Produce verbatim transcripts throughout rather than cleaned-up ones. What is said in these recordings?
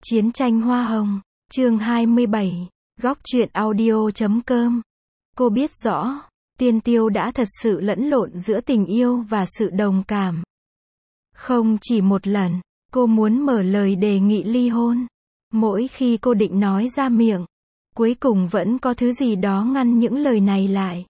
Chiến tranh hoa hồng, chương hai mươi bảy, góc truyện audio chấm com. Cô biết rõ, Tiên Tiêu đã thật sự lẫn lộn giữa tình yêu và sự đồng cảm. Không chỉ một lần, cô muốn mở lời đề nghị ly hôn. Mỗi khi cô định nói ra miệng, cuối cùng vẫn có thứ gì đó ngăn những lời này lại.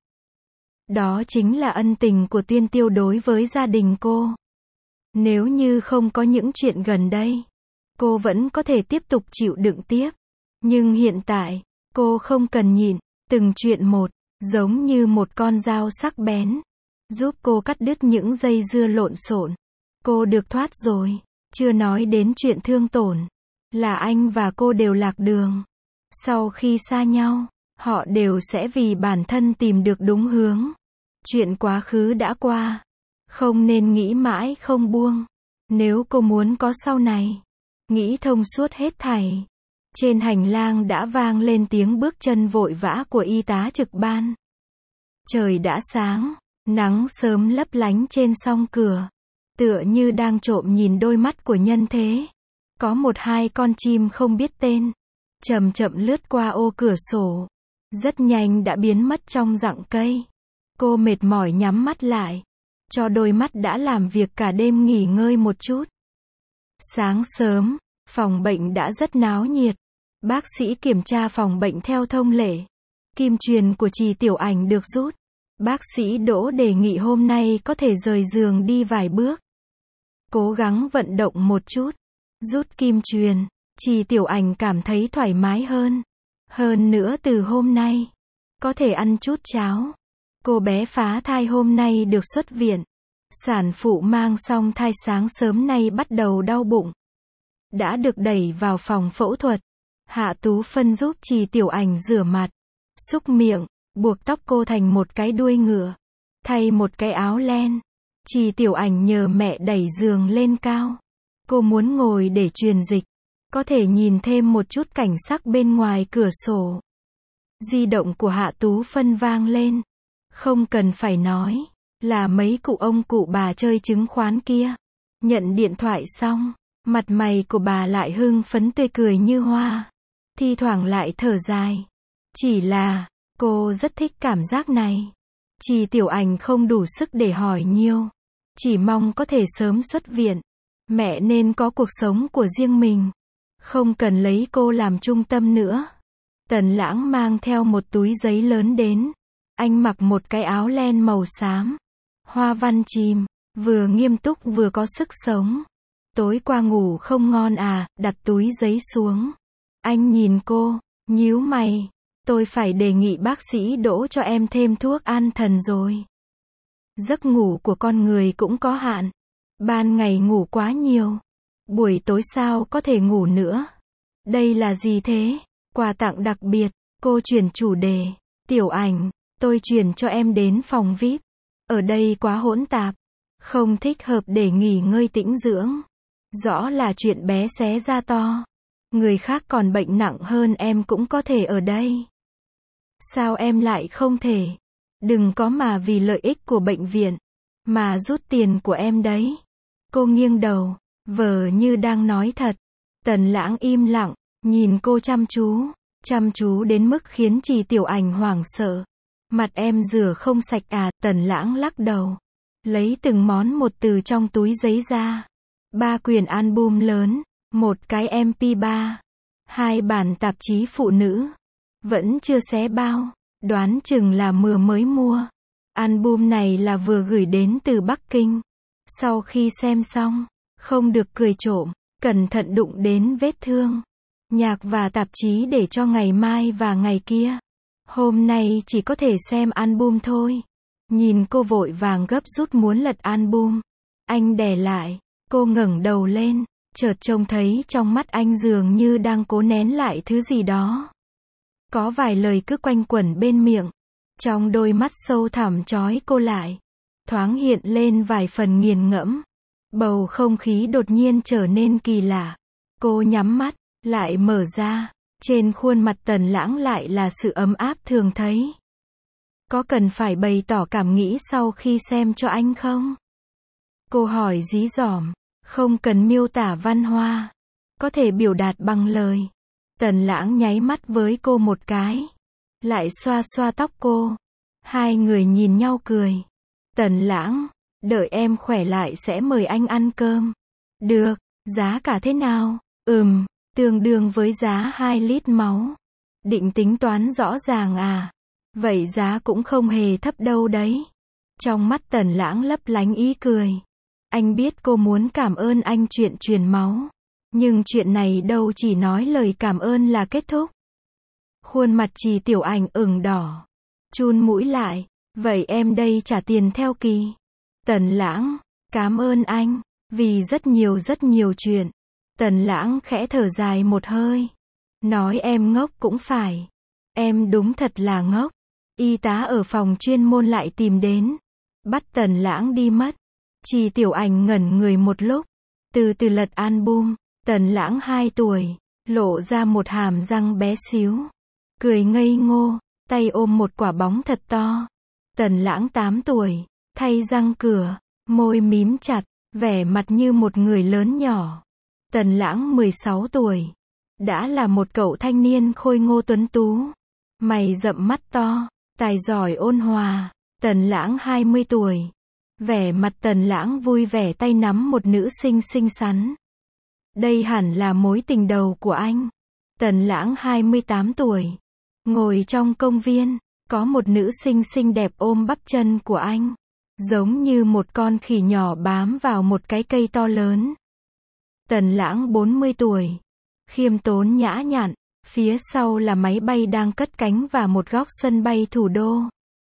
Đó chính là ân tình của Tiên Tiêu đối với gia đình cô. Nếu như không có những chuyện gần đây, cô vẫn có thể tiếp tục chịu đựng tiếp. Nhưng hiện tại, cô không cần nhịn, từng chuyện một, giống như một con dao sắc bén, giúp cô cắt đứt những dây dưa lộn xộn. Cô được thoát rồi, chưa nói đến chuyện thương tổn, là anh và cô đều lạc đường. Sau khi xa nhau, họ đều sẽ vì bản thân tìm được đúng hướng. Chuyện quá khứ đã qua, không nên nghĩ mãi không buông. Nếu cô muốn có sau này, nghĩ thông suốt hết thảy. Trên hành lang đã vang lên tiếng bước chân vội vã của y tá trực ban. Trời đã sáng, nắng sớm lấp lánh trên song cửa, tựa như đang trộm nhìn đôi mắt của nhân thế. Có một hai con chim không biết tên, chậm chậm lướt qua ô cửa sổ, rất nhanh đã biến mất trong rặng cây. Cô mệt mỏi nhắm mắt lại, cho đôi mắt đã làm việc cả đêm nghỉ ngơi một chút. Sáng sớm, phòng bệnh đã rất náo nhiệt. Bác sĩ kiểm tra phòng bệnh theo thông lệ. Kim truyền của Trì Tiểu Ảnh được rút. Bác sĩ Đỗ đề nghị hôm nay có thể rời giường đi vài bước. Cố gắng vận động một chút. Rút kim truyền, Trì Tiểu Ảnh cảm thấy thoải mái hơn. Hơn nữa từ hôm nay, có thể ăn chút cháo. Cô bé phá thai hôm nay được xuất viện. Sản phụ mang xong thai sáng sớm nay bắt đầu đau bụng. Đã được đẩy vào phòng phẫu thuật. Hạ Tú Phân giúp Trì Tiểu Ảnh rửa mặt, xúc miệng, buộc tóc cô thành một cái đuôi ngựa, thay một cái áo len. Trì Tiểu Ảnh nhờ mẹ đẩy giường lên cao. Cô muốn ngồi để truyền dịch, có thể nhìn thêm một chút cảnh sắc bên ngoài cửa sổ. Di động của Hạ Tú Phân vang lên. Không cần phải nói, là mấy cụ ông cụ bà chơi chứng khoán kia. Nhận điện thoại xong, mặt mày của bà lại hưng phấn tươi cười như hoa. Thi thoảng lại thở dài. Chỉ là, cô rất thích cảm giác này. Trì Tiểu Ảnh không đủ sức để hỏi nhiều. Chỉ mong có thể sớm xuất viện. Mẹ nên có cuộc sống của riêng mình. Không cần lấy cô làm trung tâm nữa. Tần Lãng mang theo một túi giấy lớn đến. Anh mặc một cái áo len màu xám. Hoa văn chìm, vừa nghiêm túc vừa có sức sống. Tối qua ngủ không ngon à, đặt túi giấy xuống. Anh nhìn cô, nhíu mày. Tôi phải đề nghị bác sĩ Đỗ cho em thêm thuốc an thần rồi. Giấc ngủ của con người cũng có hạn. Ban ngày ngủ quá nhiều. Buổi tối sao có thể ngủ nữa. Đây là gì thế? Quà tặng đặc biệt. Cô chuyển chủ đề. Tiểu Ảnh, tôi chuyển cho em đến phòng vi ai pi. Ở đây quá hỗn tạp. Không thích hợp để nghỉ ngơi tĩnh dưỡng. Rõ là chuyện bé xé ra to. Người khác còn bệnh nặng hơn em cũng có thể ở đây. Sao em lại không thể? Đừng có mà vì lợi ích của bệnh viện, mà rút tiền của em đấy. Cô nghiêng đầu, vờ như đang nói thật. Tần Lãng im lặng, nhìn cô chăm chú. Chăm chú đến mức khiến Trì Tiểu Ảnh hoảng sợ. Mặt em rửa không sạch à? Tần Lãng lắc đầu. Lấy từng món một từ trong túi giấy ra. Ba quyển album lớn. Một cái em pê ba, hai bản tạp chí phụ nữ, vẫn chưa xé bao, đoán chừng là mưa mới mua. Album này là vừa gửi đến từ Bắc Kinh. Sau khi xem xong, không được cười trộm, cẩn thận đụng đến vết thương. Nhạc và tạp chí để cho ngày mai và ngày kia. Hôm nay chỉ có thể xem album thôi. Nhìn cô vội vàng gấp rút muốn lật album. Anh đè lại, cô ngẩng đầu lên. Chợt trông thấy trong mắt anh dường như đang cố nén lại thứ gì đó. Có vài lời cứ quanh quẩn bên miệng. Trong đôi mắt sâu thẳm trói cô lại. Thoáng hiện lên vài phần nghiền ngẫm. Bầu không khí đột nhiên trở nên kỳ lạ. Cô nhắm mắt, lại mở ra. Trên khuôn mặt Tần Lãng lại là sự ấm áp thường thấy. Có cần phải bày tỏ cảm nghĩ sau khi xem cho anh không? Cô hỏi dí dỏm. Không cần miêu tả văn hoa. có thể biểu đạt bằng lời. Tần Lãng nháy mắt với cô một cái, lại xoa xoa tóc cô. Hai người nhìn nhau cười. Tần Lãng, đợi em khỏe lại sẽ mời anh ăn cơm. Được, giá cả thế nào? Ừm, tương đương với giá hai lít máu. Định tính toán rõ ràng à? Vậy giá cũng không hề thấp đâu đấy. Trong mắt Tần Lãng lấp lánh ý cười. Anh biết cô muốn cảm ơn anh chuyện truyền máu. Nhưng chuyện này đâu chỉ nói lời cảm ơn là kết thúc. Khuôn mặt Trì Tiểu Ảnh ửng đỏ. Chun mũi lại. Vậy em đây trả tiền theo kỳ. Tần Lãng, cảm ơn anh. Vì rất nhiều rất nhiều chuyện. Tần Lãng khẽ thở dài một hơi. Nói em ngốc cũng phải. Em đúng thật là ngốc. Y tá ở phòng chuyên môn lại tìm đến. Bắt Tần Lãng đi mất. Trì Tiểu Ảnh ngẩn người một lúc. Từ từ lật album. Tần Lãng hai tuổi. Lộ ra một hàm răng bé xíu. Cười ngây ngô. Tay ôm một quả bóng thật to. Tần Lãng tám tuổi. Thay răng cửa. Môi mím chặt. Vẻ mặt như một người lớn nhỏ. Tần Lãng mười sáu tuổi. Đã là một cậu thanh niên khôi ngô tuấn tú. Mày rậm mắt to. Tài giỏi ôn hòa. Tần Lãng hai mươi tuổi. Vẻ mặt Tần Lãng vui vẻ tay nắm một nữ sinh xinh xắn. Đây hẳn là mối tình đầu của anh. Tần Lãng hai mươi tám tuổi. Ngồi trong công viên. Có một nữ sinh xinh đẹp ôm bắp chân của anh. Giống như một con khỉ nhỏ bám vào một cái cây to lớn. Tần Lãng bốn mươi tuổi. Khiêm tốn nhã nhặn. Phía sau là máy bay đang cất cánh và một góc sân bay thủ đô.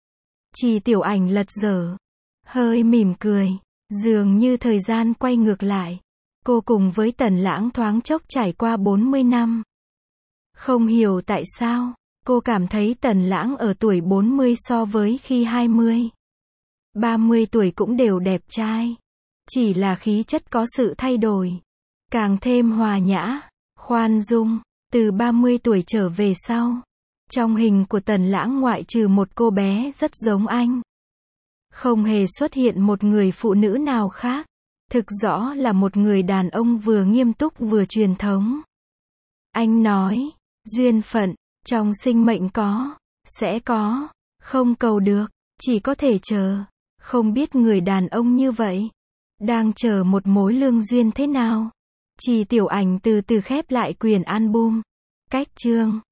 Trì Tiểu Ảnh lật dở. Hơi mỉm cười. Dường như thời gian quay ngược lại. Cô cùng với Tần Lãng thoáng chốc trải qua bốn mươi năm. Không hiểu tại sao, cô cảm thấy Tần Lãng ở tuổi bốn mươi so với khi hai mươi, ba mươi tuổi cũng đều đẹp trai. Chỉ là khí chất có sự thay đổi. Càng thêm hòa nhã, khoan dung. Từ ba mươi tuổi trở về sau. Trong hình của Tần Lãng ngoại trừ một cô bé rất giống anh. Không hề xuất hiện một người phụ nữ nào khác. Thực rõ là một người đàn ông vừa nghiêm túc vừa truyền thống. Anh nói, duyên phận, trong sinh mệnh có, sẽ có, không cầu được, chỉ có thể chờ. Không biết người đàn ông như vậy, đang chờ một mối lương duyên thế nào. Trì Tiểu Ảnh từ từ khép lại quyển album. Cách chương